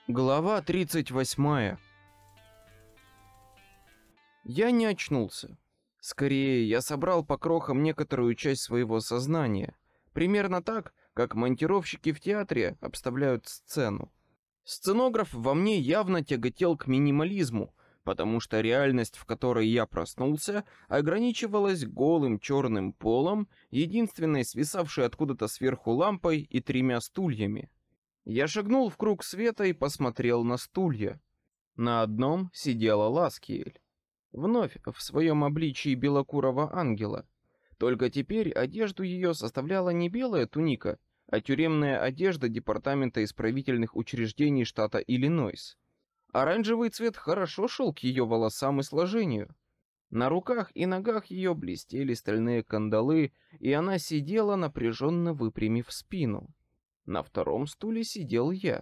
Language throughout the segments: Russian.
Глава 38. Я не очнулся. Скорее, я собрал по крохам некоторую часть своего сознания. Примерно так, как монтировщики в театре обставляют сцену. Сценограф во мне явно тяготел к минимализму, потому что реальность, в которой я проснулся, ограничивалась голым черным полом, единственной свисавшей откуда-то сверху лампой и 3 стульями. Я шагнул в круг света и посмотрел на стулья. На одном сидела Ласкиэль, вновь в своем обличии белокурого ангела. Только теперь одежду ее составляла не белая туника, а тюремная одежда департамента исправительных учреждений штата Иллинойс. Оранжевый цвет хорошо шел к ее волосам и сложению. На руках и ногах ее блестели стальные кандалы, и она сидела, напряженно выпрямив спину. На втором стуле сидел я.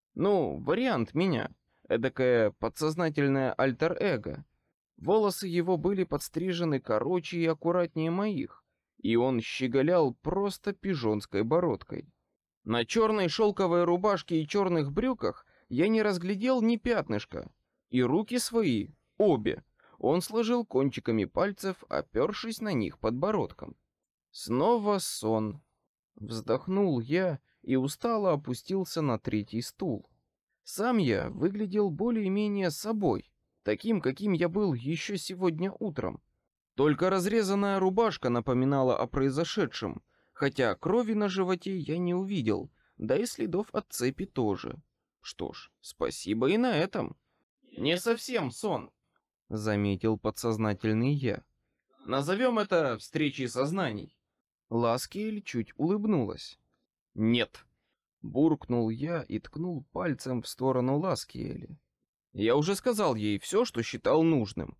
Вариант меня. Эдакое подсознательное альтер-эго. Волосы его были подстрижены короче и аккуратнее моих, и он щеголял просто пижонской бородкой. На черной шелковой рубашке и черных брюках я не разглядел ни пятнышка, и руки свои, обе, он сложил кончиками пальцев, опершись на них подбородком. Снова сон. Вздохнул я и устало опустился на третий стул. Сам я выглядел более-менее собой, таким, каким я был еще сегодня утром. Только разрезанная рубашка напоминала о произошедшем, хотя крови на животе я не увидел, да и следов от цепи тоже. Что ж, спасибо и на этом. Не совсем сон, заметил подсознательный я. Назовем это встречей сознаний. Ласкиэль чуть улыбнулась. Нет, буркнул я и ткнул пальцем в сторону Ласкиэли. Я уже сказал ей все, что считал нужным.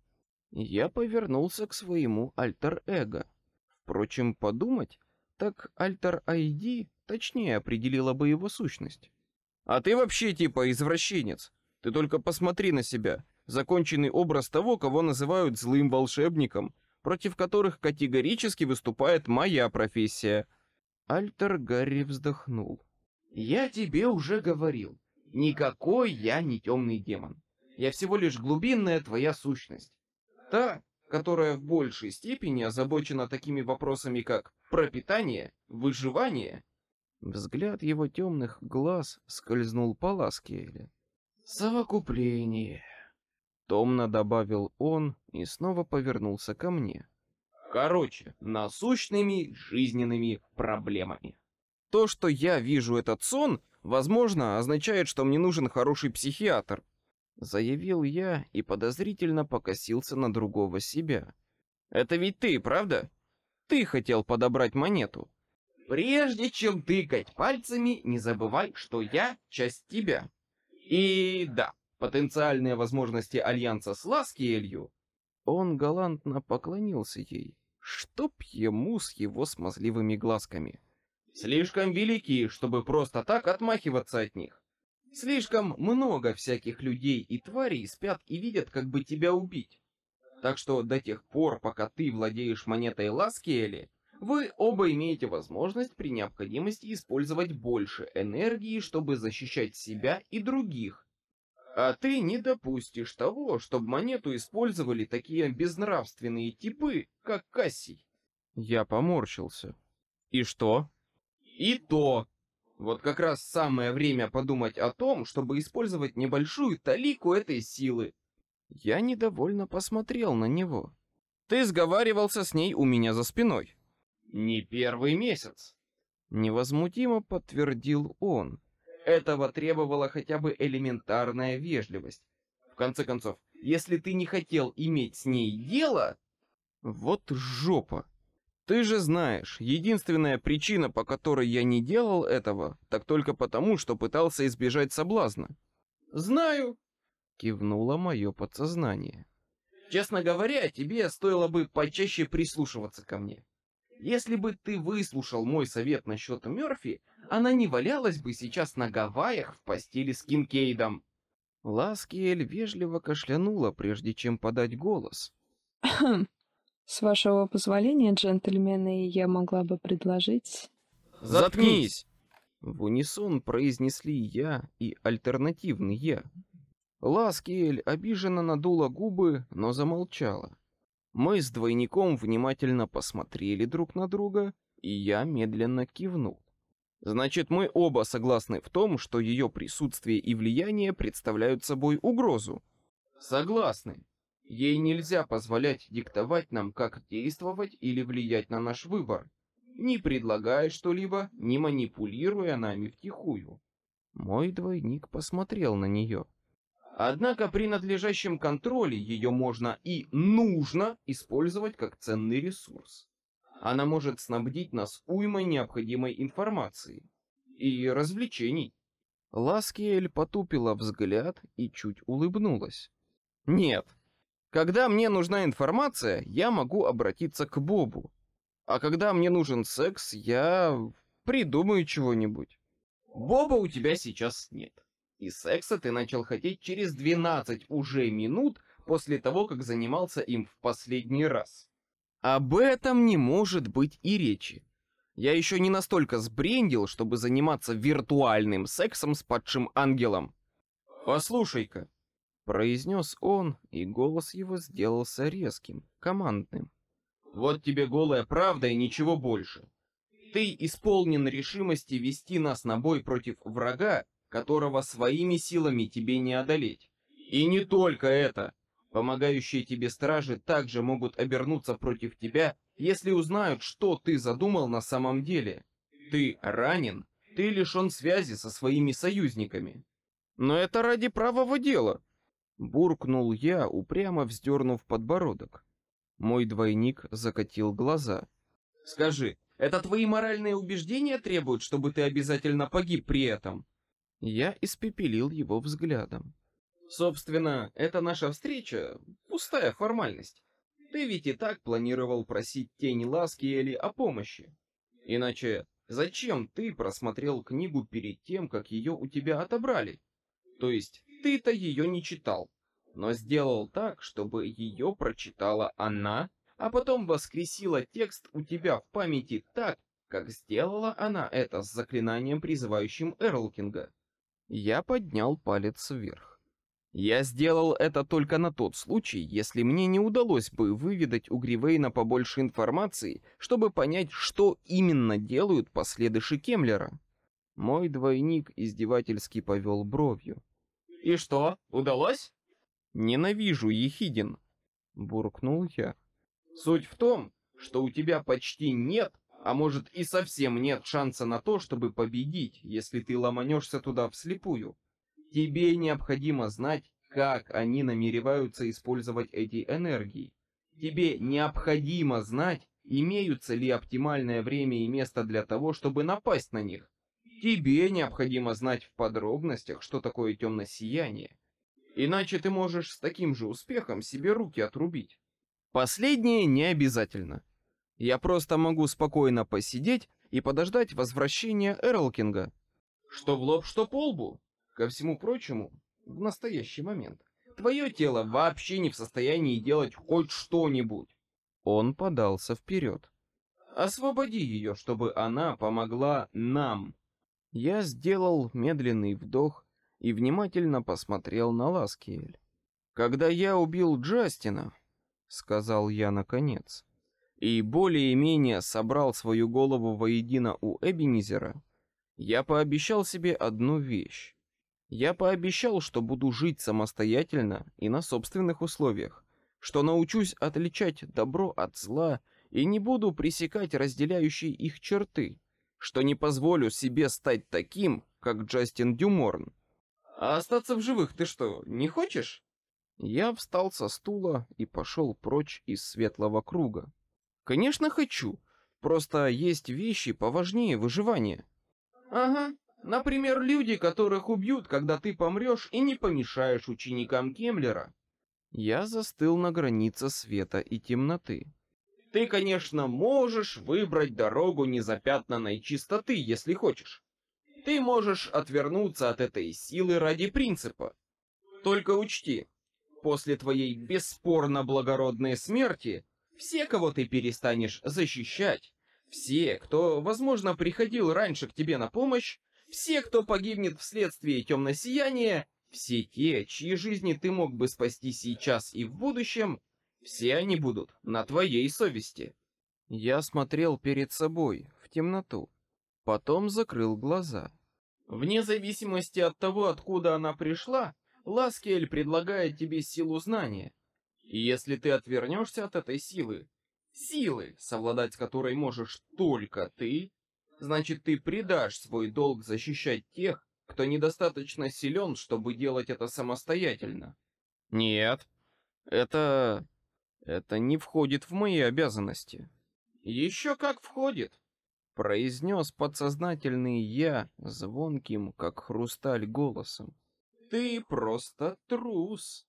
Я повернулся к своему альтер-эго. Впрочем, подумать, так альтер-айди точнее определила бы его сущность. А ты вообще типа извращенец. Ты только посмотри на себя. Законченный образ того, кого называют злым волшебником, против которых категорически выступает моя профессия. Альтер Гарри вздохнул. Я тебе уже говорил, никакой я не темный демон. Я всего лишь глубинная твоя сущность. Та, которая в большей степени озабочена такими вопросами, как пропитание, выживание. Взгляд его темных глаз скользнул по Ласкиэле. Совокупление. Томно добавил он и снова повернулся ко мне. Короче, насущными жизненными проблемами. То, что я вижу этот сон, возможно, означает, что мне нужен хороший психиатр, заявил я и подозрительно покосился на другого себя. Это ведь ты, правда? Ты хотел подобрать монету. Прежде чем тыкать пальцами, не забывай, что я часть тебя. И да, потенциальные возможности альянса с Ласкиэлью. Он галантно поклонился ей. Чтоб ему с его смазливыми глазками. Слишком велики, чтобы просто так отмахиваться от них. Слишком много всяких людей и тварей спят и видят, как бы тебя убить. Так что до тех пор, пока ты владеешь монетой Ласкиэли, вы оба имеете возможность при необходимости использовать больше энергии, чтобы защищать себя и других. А ты не допустишь того, чтобы монету использовали такие безнравственные типы, как Кассий. Я поморщился. И что? И то. Вот как раз самое время подумать о том, чтобы использовать небольшую талику этой силы. Я недовольно посмотрел на него. Ты сговаривался с ней у меня за спиной. Не первый месяц. Невозмутимо подтвердил он. Этого требовала хотя бы элементарная вежливость. В конце концов, если ты не хотел иметь с ней дело... Вот жопа. Ты же знаешь, единственная причина, по которой я не делал этого, так только потому, что пытался избежать соблазна. Знаю, кивнуло мое подсознание. Честно говоря, тебе стоило бы почаще прислушиваться ко мне. Если бы ты выслушал мой совет насчет Мёрфи, она не валялась бы сейчас на Гавайях в постели с Кинкейдом. Ласкиэль вежливо кашлянула, прежде чем подать голос. С вашего позволения, джентльмены, я могла бы предложить... Заткнись! В унисон произнесли я и альтернативный я. Ласкиэль обиженно надула губы, но замолчала. Мы с двойником внимательно посмотрели друг на друга, и я медленно кивнул. Значит, мы оба согласны в том, что ее присутствие и влияние представляют собой угрозу. Согласны. Ей нельзя позволять диктовать нам, как действовать или влиять на наш выбор, не предлагая что-либо, не манипулируя нами втихую. Мой двойник посмотрел на нее. Однако при надлежащем контроле ее можно и нужно использовать как ценный ресурс. Она может снабдить нас уймой необходимой информации и развлечений. Ласкиэль потупила взгляд и чуть улыбнулась. Нет, когда мне нужна информация, я могу обратиться к Бобу. А когда мне нужен секс, я придумаю чего-нибудь. Боба у тебя сейчас нет. И секса ты начал хотеть через 12 уже минут после того, как занимался им в последний раз. Об этом не может быть и речи. Я еще не настолько сбрендил, чтобы заниматься виртуальным сексом с падшим ангелом. Послушай-ка, произнес он, и голос его сделался резким, командным. Вот тебе голая правда и ничего больше. Ты исполнен решимости вести нас на бой против врага, которого своими силами тебе не одолеть. И не только это. Помогающие тебе стражи также могут обернуться против тебя, если узнают, что ты задумал на самом деле. Ты ранен, ты лишен связи со своими союзниками. Но это ради правого дела, буркнул я, упрямо вздернув подбородок. Мой двойник закатил глаза. Скажи, это твои моральные убеждения требуют, чтобы ты обязательно погиб при этом? Я испепелил его взглядом. Собственно, эта наша встреча — пустая формальность. Ты ведь и так планировал просить тень Ласкиэли о помощи. Иначе зачем ты просмотрел книгу перед тем, как ее у тебя отобрали? То есть ты-то ее не читал, но сделал так, чтобы ее прочитала она, а потом воскресила текст у тебя в памяти так, как сделала она это с заклинанием, призывающим Эрлкинга. Я поднял палец вверх. Я сделал это только на тот случай, если мне не удалось бы выведать у Гривейна побольше информации, чтобы понять, что именно делают последыши Кемлера. Мой двойник издевательски повел бровью. «И что, удалось?» «Ненавижу ехидин», — буркнул я. «Суть в том, что у тебя почти нет, а может и совсем нет шанса на то, чтобы победить, если ты ломанешься туда вслепую. Тебе необходимо знать, как они намереваются использовать эти энергии. Тебе необходимо знать, имеются ли оптимальное время и место для того, чтобы напасть на них. Тебе необходимо знать в подробностях, что такое темное сияние. Иначе ты можешь с таким же успехом себе руки отрубить. Последнее не обязательно. Я просто могу спокойно посидеть и подождать возвращения Эрлкинга. Что в лоб, что по лбу. Ко всему прочему, в настоящий момент твое тело вообще не в состоянии делать хоть что-нибудь. Он подался вперед. Освободи ее, чтобы она помогла нам. Я сделал медленный вдох и внимательно посмотрел на Ласкиэль. Когда я убил Джастина, сказал я наконец, и более-менее собрал свою голову воедино у Эбенизера, я пообещал себе одну вещь. Я пообещал, что буду жить самостоятельно и на собственных условиях, что научусь отличать добро от зла и не буду пресекать разделяющие их черты, что не позволю себе стать таким, как Джастин Дюморн. А остаться в живых ты что, не хочешь? Я встал со стула и пошел прочь из светлого круга. Конечно, хочу. Просто есть вещи поважнее выживания. Ага. Например, люди, которых убьют, когда ты помрешь и не помешаешь ученикам Кемлера. Я застыл на границе света и темноты. Ты, конечно, можешь выбрать дорогу незапятнанной чистоты, если хочешь. Ты можешь отвернуться от этой силы ради принципа. Только учти, после твоей бесспорно благородной смерти, все, кого ты перестанешь защищать, все, кто, возможно, приходил раньше к тебе на помощь, Все, кто погибнет вследствие темного сияния, все те, чьи жизни ты мог бы спасти сейчас и в будущем, все они будут на твоей совести. Я смотрел перед собой, в темноту, потом закрыл глаза. Вне зависимости от того, откуда она пришла, Ласкиэль предлагает тебе силу знания. И если ты отвернешься от этой силы, совладать с которой можешь только ты, значит ты предашь свой долг защищать тех, кто недостаточно силен, чтобы делать это самостоятельно. Нет, это... это не входит в мои обязанности. Еще как входит, произнес подсознательный я звонким, как хрусталь, голосом. Ты просто трус.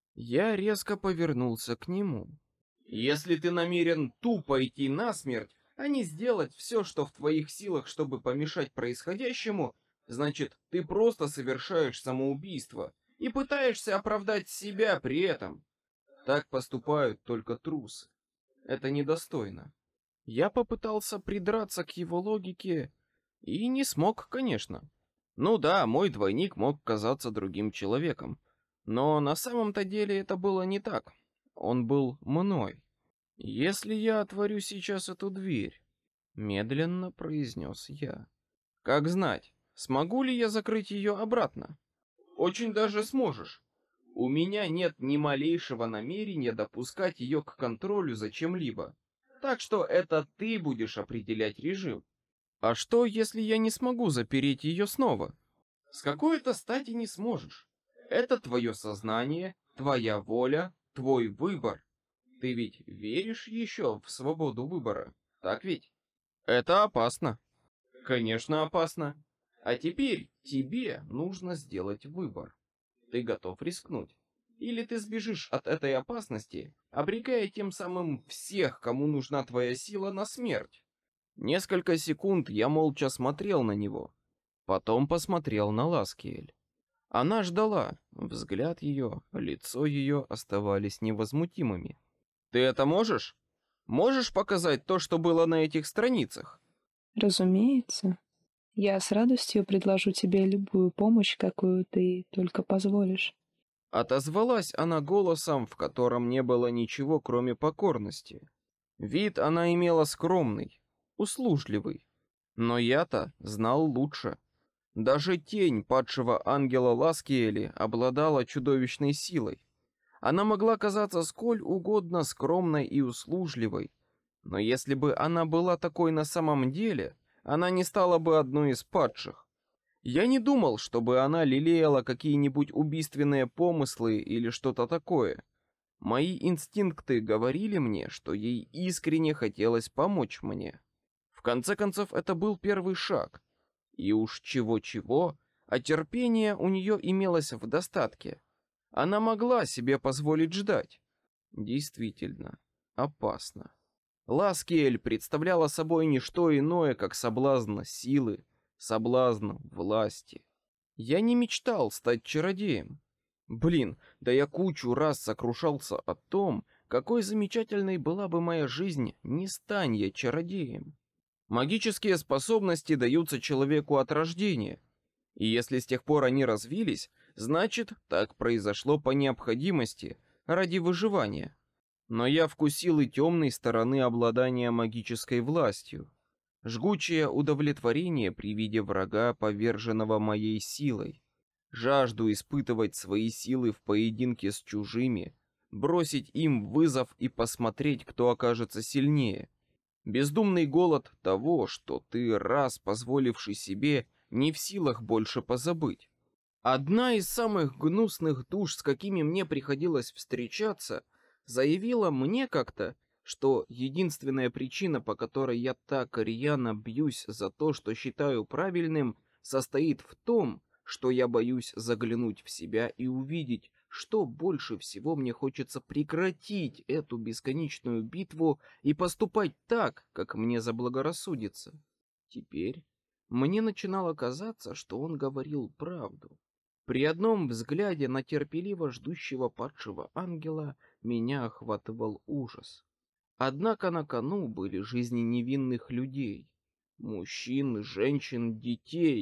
Я резко повернулся к нему. Если ты намерен тупо идти насмерть, а не сделать все, что в твоих силах, чтобы помешать происходящему, значит, ты просто совершаешь самоубийство и пытаешься оправдать себя при этом. Так поступают только трусы. Это недостойно. Я попытался придраться к его логике и не смог, конечно. Ну да, мой двойник мог казаться другим человеком, но на самом-то деле это было не так. Он был мной. Если я отворю сейчас эту дверь, медленно произнес я. Как знать, смогу ли я закрыть ее обратно? Очень даже сможешь. У меня нет ни малейшего намерения допускать ее к контролю за чем-либо. Так что это ты будешь определять режим. А что, если я не смогу запереть ее снова? С какой-то стати не сможешь. Это твое сознание, твоя воля, твой выбор. Ты ведь веришь еще в свободу выбора, так ведь? Это опасно. Конечно, опасно. А теперь тебе нужно сделать выбор. Ты готов рискнуть? Или ты сбежишь от этой опасности, обрекая тем самым всех, кому нужна твоя сила, на смерть? Несколько секунд я молча смотрел на него. Потом посмотрел на Ласкиэль. Она ждала. Взгляд ее, лицо ее оставались невозмутимыми. Ты это можешь? Можешь показать то, что было на этих страницах? Разумеется. Я с радостью предложу тебе любую помощь, какую ты только позволишь. Отозвалась она голосом, в котором не было ничего, кроме покорности. Вид она имела скромный, услужливый. Но я-то знал лучше. Даже тень падшего ангела Ласкиэли обладала чудовищной силой. Она могла казаться сколь угодно скромной и услужливой, но если бы она была такой на самом деле, она не стала бы одной из падших. Я не думал, чтобы она лелеяла какие-нибудь убийственные помыслы или что-то такое. Мои инстинкты говорили мне, что ей искренне хотелось помочь мне. В конце концов, это был первый шаг. И уж чего-чего, а терпение у нее имелось в достатке. Она могла себе позволить ждать. Действительно, опасно. Ласкиэль представляла собой не что иное, как соблазн силы, соблазн власти. Я не мечтал стать чародеем. Блин, да я кучу раз сокрушался о том, какой замечательной была бы моя жизнь, не стань я чародеем. Магические способности даются человеку от рождения, и если с тех пор они развились, значит, так произошло по необходимости, ради выживания. Но я вкусил и темной стороны обладания магической властью. Жгучее удовлетворение при виде врага, поверженного моей силой. Жажду испытывать свои силы в поединке с чужими, бросить им вызов и посмотреть, кто окажется сильнее. Бездумный голод того, что ты, раз позволивший себе, не в силах больше позабыть. Одна из самых гнусных душ, с какими мне приходилось встречаться, заявила мне как-то, что единственная причина, по которой я так рьяно бьюсь за то, что считаю правильным, состоит в том, что я боюсь заглянуть в себя и увидеть, что больше всего мне хочется прекратить эту бесконечную битву и поступать так, как мне заблагорассудится. Теперь мне начинало казаться, что он говорил правду. При одном взгляде на терпеливо ждущего падшего ангела меня охватывал ужас. Однако на кону были жизни невинных людей, мужчин, женщин, детей,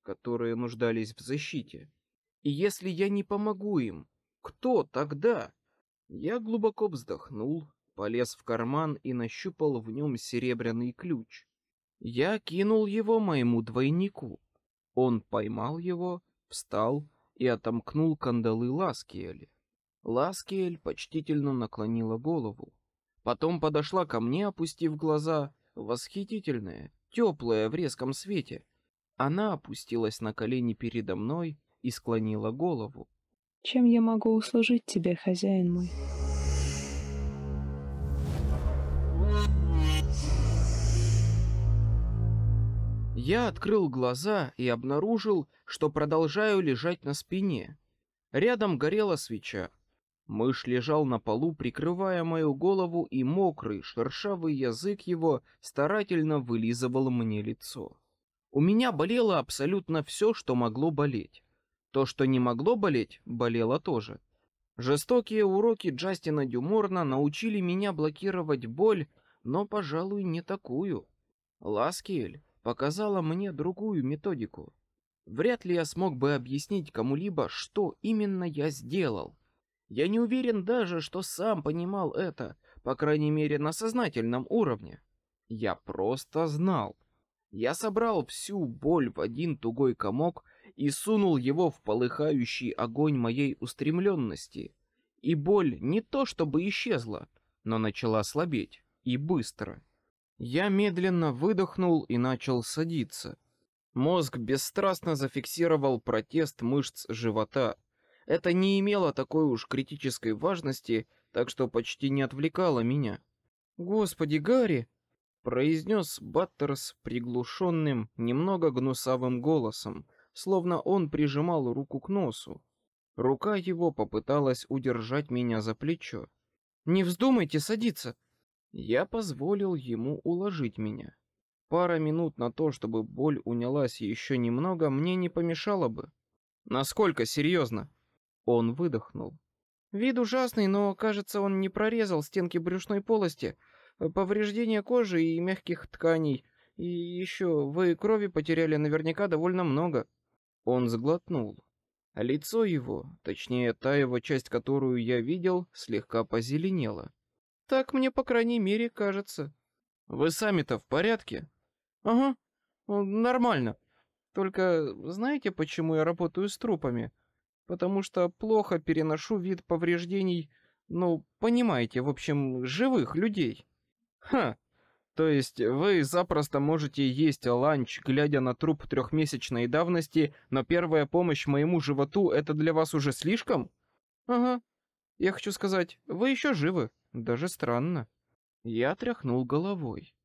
которые нуждались в защите. И если я не помогу им, кто тогда? Я глубоко вздохнул, полез в карман и нащупал в нем серебряный ключ. Я кинул его моему двойнику. Он поймал его, встал и отомкнул кандалы Ласкиэля. Ласкиэль почтительно наклонила голову. Потом подошла ко мне, опустив глаза, восхитительная, теплая в резком свете. Она опустилась на колени передо мной и склонила голову. «Чем я могу услужить тебе, хозяин мой?» Я открыл глаза и обнаружил, что продолжаю лежать на спине. Рядом горела свеча. Мышь лежал на полу, прикрывая мою голову, и мокрый, шершавый язык его старательно вылизывал мне лицо. У меня болело абсолютно все, что могло болеть. То, что не могло болеть, болело тоже. Жестокие уроки Джастина Дюморна научили меня блокировать боль, но, пожалуй, не такую. Ласкиэль показала мне другую методику. Вряд ли я смог бы объяснить кому-либо, что именно я сделал. Я не уверен даже, что сам понимал это, по крайней мере, на сознательном уровне. Я просто знал. Я собрал всю боль в один тугой комок и сунул его в полыхающий огонь моей устремленности. И боль не то чтобы исчезла, но начала слабеть, и быстро. Я медленно выдохнул и начал садиться. Мозг бесстрастно зафиксировал протест мышц живота. Это не имело такой уж критической важности, так что почти не отвлекало меня. «Господи, Гарри!» — произнес Баттерс приглушенным, немного гнусавым голосом, словно он прижимал руку к носу. Рука его попыталась удержать меня за плечо. «Не вздумайте садиться!» Я позволил ему уложить меня. Пара минут на то, чтобы боль унялась еще немного, мне не помешало бы. Насколько серьезно? Он выдохнул. Вид ужасный, но, кажется, он не прорезал стенки брюшной полости, повреждения кожи и мягких тканей. И еще вы крови потеряли наверняка довольно много. Он сглотнул. Лицо его, точнее та его часть, которую я видел, слегка позеленело. Так мне, по крайней мере, кажется. Вы сами-то в порядке? Ага, нормально. Только знаете, почему я работаю с трупами? Потому что плохо переношу вид повреждений, ну, понимаете, в общем, живых людей. Ха, то есть вы запросто можете есть ланч, глядя на труп 3-месячной давности, но первая помощь моему животу — это для вас уже слишком? Ага, я хочу сказать, вы еще живы. Даже странно. Я тряхнул головой.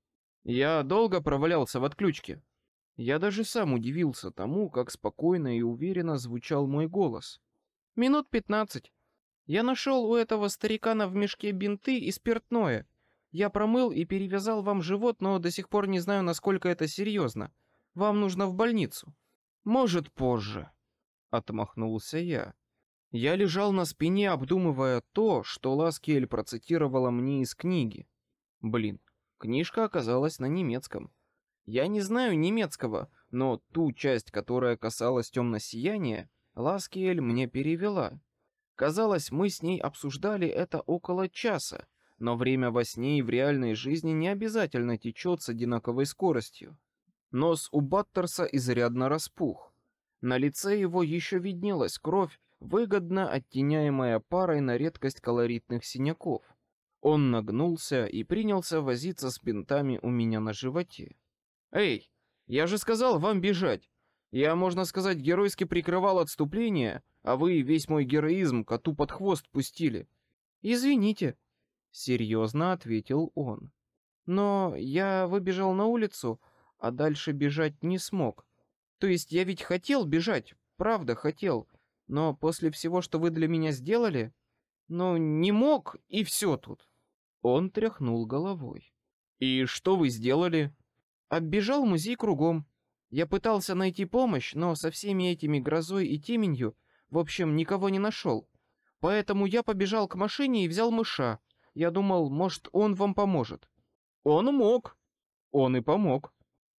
Я долго провалялся в отключке. Я даже сам удивился тому, как спокойно и уверенно звучал мой голос. Минут 15. Я нашел у этого старикана в мешке бинты и спиртное. Я промыл и перевязал вам живот, но до сих пор не знаю, насколько это серьезно. Вам нужно в больницу. Может, позже. Отмахнулся я. Я лежал на спине, обдумывая то, что Ласкиэль процитировала мне из книги. Блин, книжка оказалась на немецком. Я не знаю немецкого, но ту часть, которая касалась темно-сияния, Ласкиэль мне перевела. Казалось, мы с ней обсуждали это около часа, но время во сне и в реальной жизни не обязательно течет с одинаковой скоростью. Нос у Баттерса изрядно распух. На лице его еще виднелась кровь, выгодно оттеняемая парой на редкость колоритных синяков. Он нагнулся и принялся возиться с бинтами у меня на животе. «Эй, я же сказал вам бежать! Я, можно сказать, геройски прикрывал отступление, а вы весь мой героизм коту под хвост пустили». «Извините», — серьезно ответил он. «Но я выбежал на улицу, а дальше бежать не смог. То есть я ведь хотел бежать, правда хотел, но после всего, что вы для меня сделали, ну, не мог, и все тут». Он тряхнул головой. «И что вы сделали?» «Оббежал музей кругом. Я пытался найти помощь, но со всеми этими грозой и теменью, в общем, никого не нашел. Поэтому я побежал к машине и взял мыша. Я думал, может, он вам поможет». «Он мог». «Он и помог».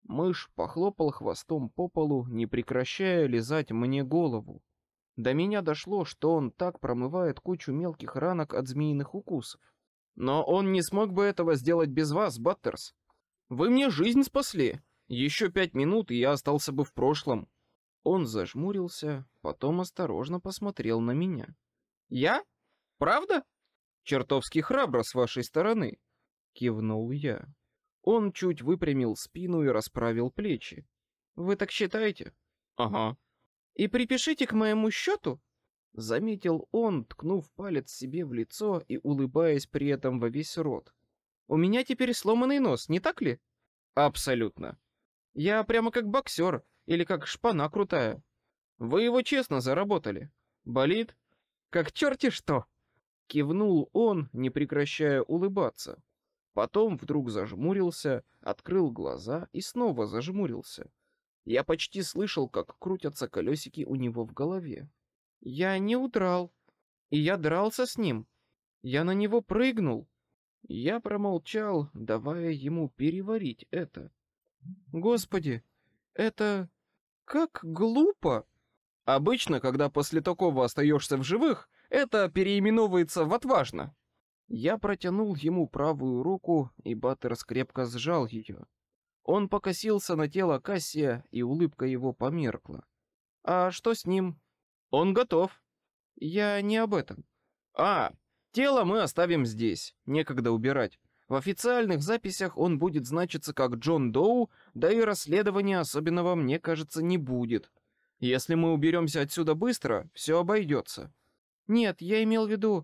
Мышь похлопал хвостом по полу, не прекращая лизать мне голову. До меня дошло, что он так промывает кучу мелких ранок от змеиных укусов. Но он не смог бы этого сделать без вас, Баттерс. Вы мне жизнь спасли. Еще 5 минут, и я остался бы в прошлом. Он зажмурился, потом осторожно посмотрел на меня. Я? Правда? Чертовски храбро с вашей стороны, кивнул я. Он чуть выпрямил спину и расправил плечи. Вы так считаете? Ага. И припишите к моему счету, заметил он, ткнув палец себе в лицо и улыбаясь при этом во весь рот. У меня теперь сломанный нос, не так ли? Абсолютно. Я прямо как боксер или как шпана крутая. Вы его честно заработали. Болит? Как черти что? Кивнул он, не прекращая улыбаться. Потом вдруг зажмурился, открыл глаза и снова зажмурился. Я почти слышал, как крутятся колесики у него в голове. Я не удрал, и я дрался с ним. Я на него прыгнул. Я промолчал, давая ему переварить это. Господи, это как глупо. Обычно, когда после такого остаешься в живых, это переименовывается в отважно. Я протянул ему правую руку, и Баттерс крепко сжал ее. Он покосился на тело Кассия, и улыбка его померкла. А что с ним? Он готов. Я не об этом. Тело мы оставим здесь, некогда убирать. В официальных записях он будет значиться как Джон Доу, да и расследования особенного, мне кажется, не будет. Если мы уберемся отсюда быстро, все обойдется. Нет, я имел в виду,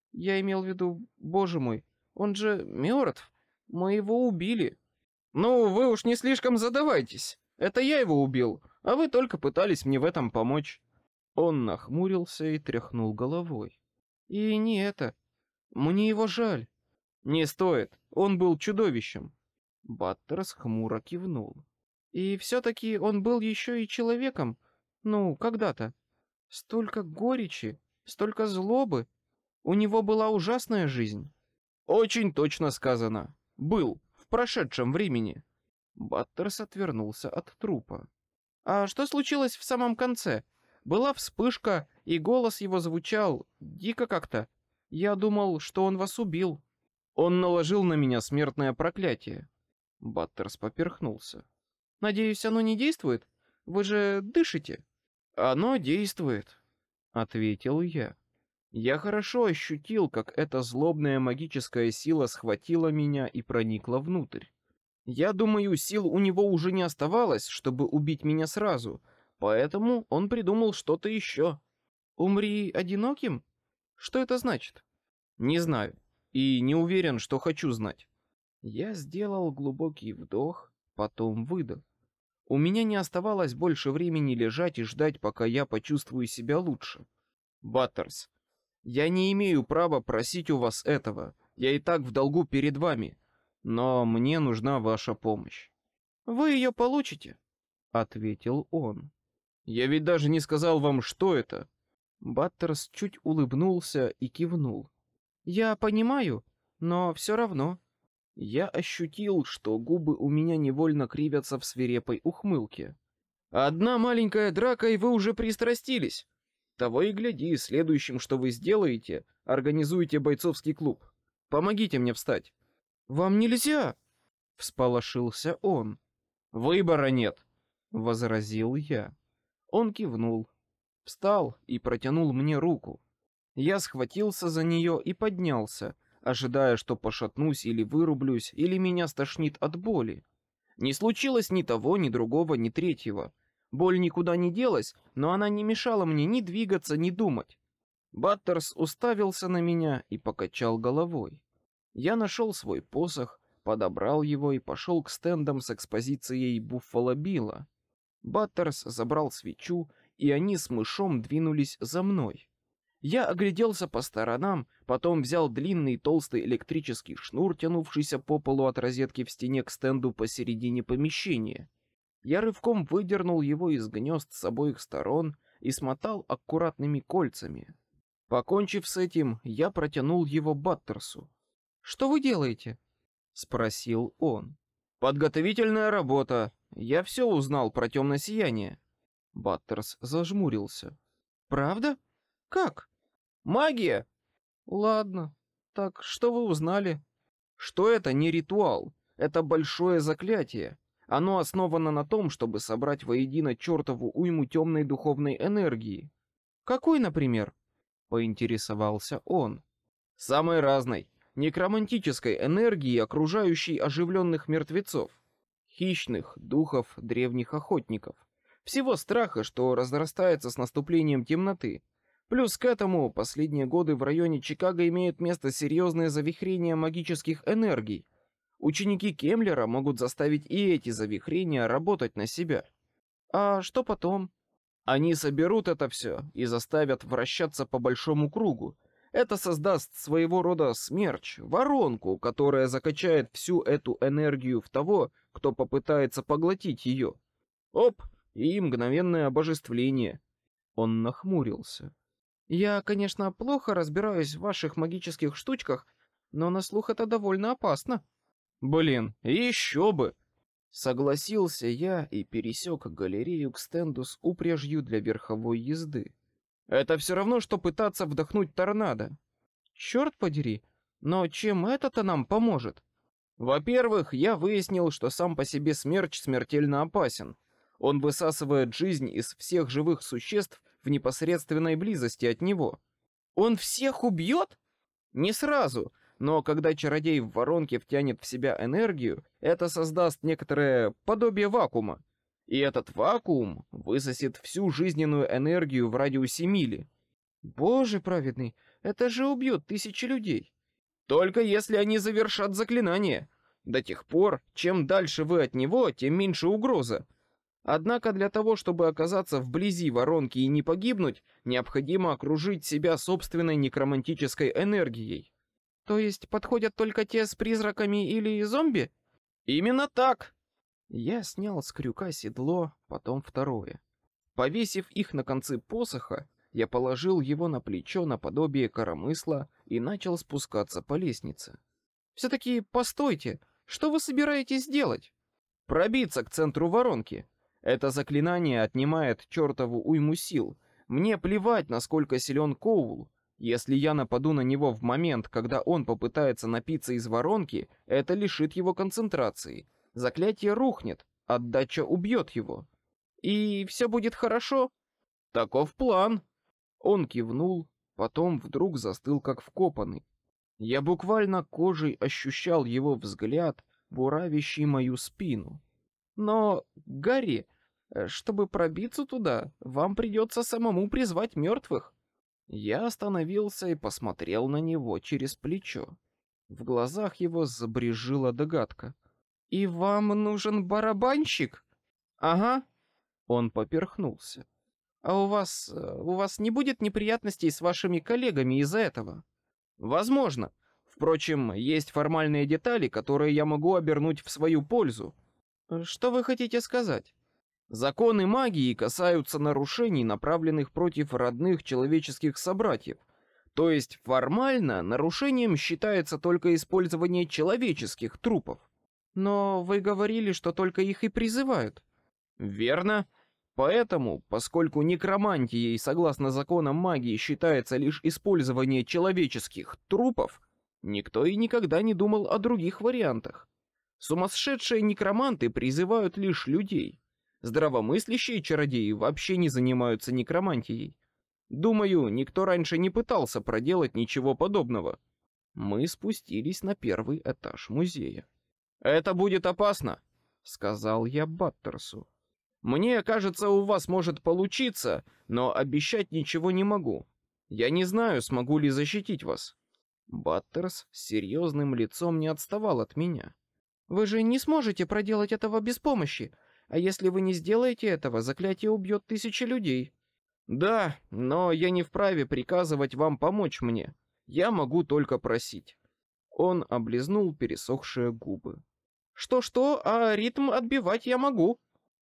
боже мой, он же мертв. Мы его убили. Ну, вы уж не слишком задавайтесь. Это я его убил, а вы только пытались мне в этом помочь. Он нахмурился и тряхнул головой. И не это. Мне его жаль. Не стоит, он был чудовищем. Баттерс хмуро кивнул. И все-таки он был еще и человеком. Ну, когда-то. Столько горечи, столько злобы. У него была ужасная жизнь. Очень точно сказано. Был, в прошедшем времени. Баттерс отвернулся от трупа. А что случилось в самом конце? Была вспышка, и голос его звучал дико как-то. Я думал, что он вас убил. Он наложил на меня смертное проклятие. Баттерс поперхнулся. Надеюсь, оно не действует? Вы же дышите. Оно действует, ответил я. Я хорошо ощутил, как эта злобная магическая сила схватила меня и проникла внутрь. Я думаю, сил у него уже не оставалось, чтобы убить меня сразу, поэтому он придумал что-то еще. Умри одиноким? Что это значит? Не знаю. И не уверен, что хочу знать. Я сделал глубокий вдох, потом выдох. У меня не оставалось больше времени лежать и ждать, пока я почувствую себя лучше. Баттерс, я не имею права просить у вас этого. Я и так в долгу перед вами. Но мне нужна ваша помощь. Вы ее получите, ответил он. Я ведь даже не сказал вам, что это. Баттерс чуть улыбнулся и кивнул. Я понимаю, но все равно. Я ощутил, что губы у меня невольно кривятся в свирепой ухмылке. Одна маленькая драка, и вы уже пристрастились. Того и гляди, следующим, что вы сделаете, организуете бойцовский клуб. Помогите мне встать. Вам нельзя, всполошился он. Выбора нет, возразил я. Он кивнул, встал и протянул мне руку. Я схватился за нее и поднялся, ожидая, что пошатнусь или вырублюсь, или меня стошнит от боли. Не случилось ни того, ни другого, ни третьего. Боль никуда не делась, но она не мешала мне ни двигаться, ни думать. Баттерс уставился на меня и покачал головой. Я нашел свой посох, подобрал его и пошел к стендам с экспозицией Буффало Билла. Баттерс забрал свечу, и они с мышом двинулись за мной. Я огляделся по сторонам, потом взял длинный толстый электрический шнур, тянувшийся по полу от розетки в стене к стенду посередине помещения. Я рывком выдернул его из гнезд с обоих сторон и смотал аккуратными кольцами. Покончив с этим, я протянул его Баттерсу. «Что вы делаете?» — спросил он. «Подготовительная работа», я все узнал про темное сияние. Баттерс зажмурился. Правда? Как? Магия! Ладно. Так что вы узнали? Что это не ритуал, это большое заклятие. Оно основано на том, чтобы собрать воедино чертову уйму темной духовной энергии. Какой, например? Поинтересовался он. Самой разной, некромантической энергии, окружающей оживленных мертвецов, хищных духов древних охотников, всего страха, что разрастается с наступлением темноты. Плюс к этому последние годы в районе Чикаго имеют место серьезные завихрения магических энергий. Ученики Кемлера могут заставить и эти завихрения работать на себя. А что потом? Они соберут это все и заставят вращаться по большому кругу. Это создаст своего рода смерч, воронку, которая закачает всю эту энергию в того, кто попытается поглотить ее. Оп, и мгновенное обожествление. Он нахмурился. Я, конечно, плохо разбираюсь в ваших магических штучках, но на слух это довольно опасно. Блин, еще бы! Согласился я и пересек галерею к стенду с упряжью для верховой езды. Это все равно, что пытаться вдохнуть торнадо. Черт подери, но чем это-то нам поможет? Во-первых, я выяснил, что сам по себе смерч смертельно опасен. Он высасывает жизнь из всех живых существ в непосредственной близости от него. Он всех убьет? Не сразу, но когда чародей в воронке втянет в себя энергию, это создаст некоторое подобие вакуума. И этот вакуум высосет всю жизненную энергию в радиусе мили. Боже праведный, это же убьет тысячи людей. Только если они завершат заклинание. До тех пор, чем дальше вы от него, тем меньше угроза. Однако для того, чтобы оказаться вблизи воронки и не погибнуть, необходимо окружить себя собственной некромантической энергией. То есть подходят только те с призраками или зомби? Именно так. Я снял с крюка седло, потом второе. Повесив их на концы посоха, я положил его на плечо наподобие коромысла и начал спускаться по лестнице. Все-таки постойте, что вы собираетесь делать? Пробиться к центру воронки. Это заклинание отнимает чертову уйму сил. Мне плевать, насколько силен Коул. Если я нападу на него в момент, когда он попытается напиться из воронки, это лишит его концентрации. Заклятие рухнет, отдача убьет его. И все будет хорошо? Таков план. Он кивнул, потом вдруг застыл как вкопанный. Я буквально кожей ощущал его взгляд, буравящий мою спину. Но, Гарри, чтобы пробиться туда, вам придется самому призвать мертвых. Я остановился и посмотрел на него через плечо. В глазах его забрежила догадка. И вам нужен барабанщик? Ага. Он поперхнулся. А у вас не будет неприятностей с вашими коллегами из-за этого? Возможно. Впрочем, есть формальные детали, которые я могу обернуть в свою пользу. Что вы хотите сказать? Законы магии касаются нарушений, направленных против родных человеческих собратьев. То есть формально нарушением считается только использование человеческих трупов. Но вы говорили, что только их и призывают. Верно. Поэтому, поскольку некромантией, согласно законам магии, считается лишь использование человеческих трупов, никто и никогда не думал о других вариантах. Сумасшедшие некроманты призывают лишь людей. Здравомыслящие чародеи вообще не занимаются некромантией. Думаю, никто раньше не пытался проделать ничего подобного. Мы спустились на первый этаж музея. «Это будет опасно», — сказал я Баттерсу. «Мне кажется, у вас может получиться, но обещать ничего не могу. Я не знаю, смогу ли защитить вас». Баттерс с серьезным лицом не отставал от меня. «Вы же не сможете проделать этого без помощи, а если вы не сделаете этого, заклятие убьет тысячи людей». «Да, но я не вправе приказывать вам помочь мне. Я могу только просить». Он облизнул пересохшие губы. «Что-что, а ритм отбивать я могу».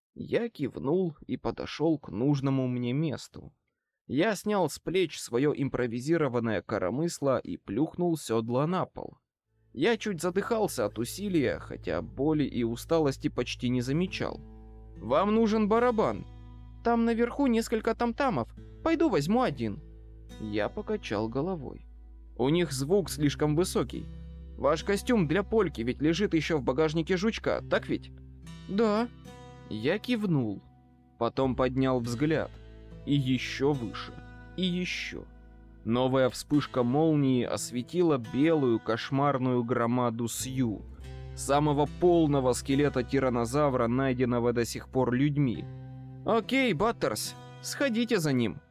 Я кивнул и подошел к нужному мне месту. Я снял с плеч свое импровизированное коромысло и плюхнул седло на пол. Я чуть задыхался от усилия, хотя боли и усталости почти не замечал. Вам нужен барабан. Там наверху несколько там-тамов. Пойду возьму один. Я покачал головой. У них звук слишком высокий. Ваш костюм для польки ведь лежит еще в багажнике жучка, так ведь? Да. Я кивнул. Потом поднял взгляд. И еще выше. И еще. Новая вспышка молнии осветила белую кошмарную громаду Сью, самого полного скелета тираннозавра, найденного до сих пор людьми. «Окей, Баттерс, сходите за ним»,